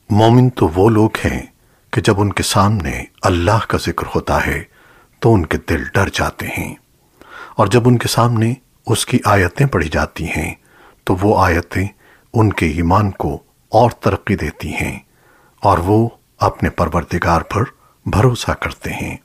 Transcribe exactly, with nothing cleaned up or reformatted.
मोमिन तो वो लोग हैं कि जब उनके सामने अल्लाह का जिक्र होता है तो उनके दिल डर जाते हैं, और जब उनके सामने उसकी आयतें पढ़ी जाती हैं तो वो आयतें उनके ईमान को और तरक्की देती हैं और वो अपने परवरदिगार पर भरोसा करते हैं।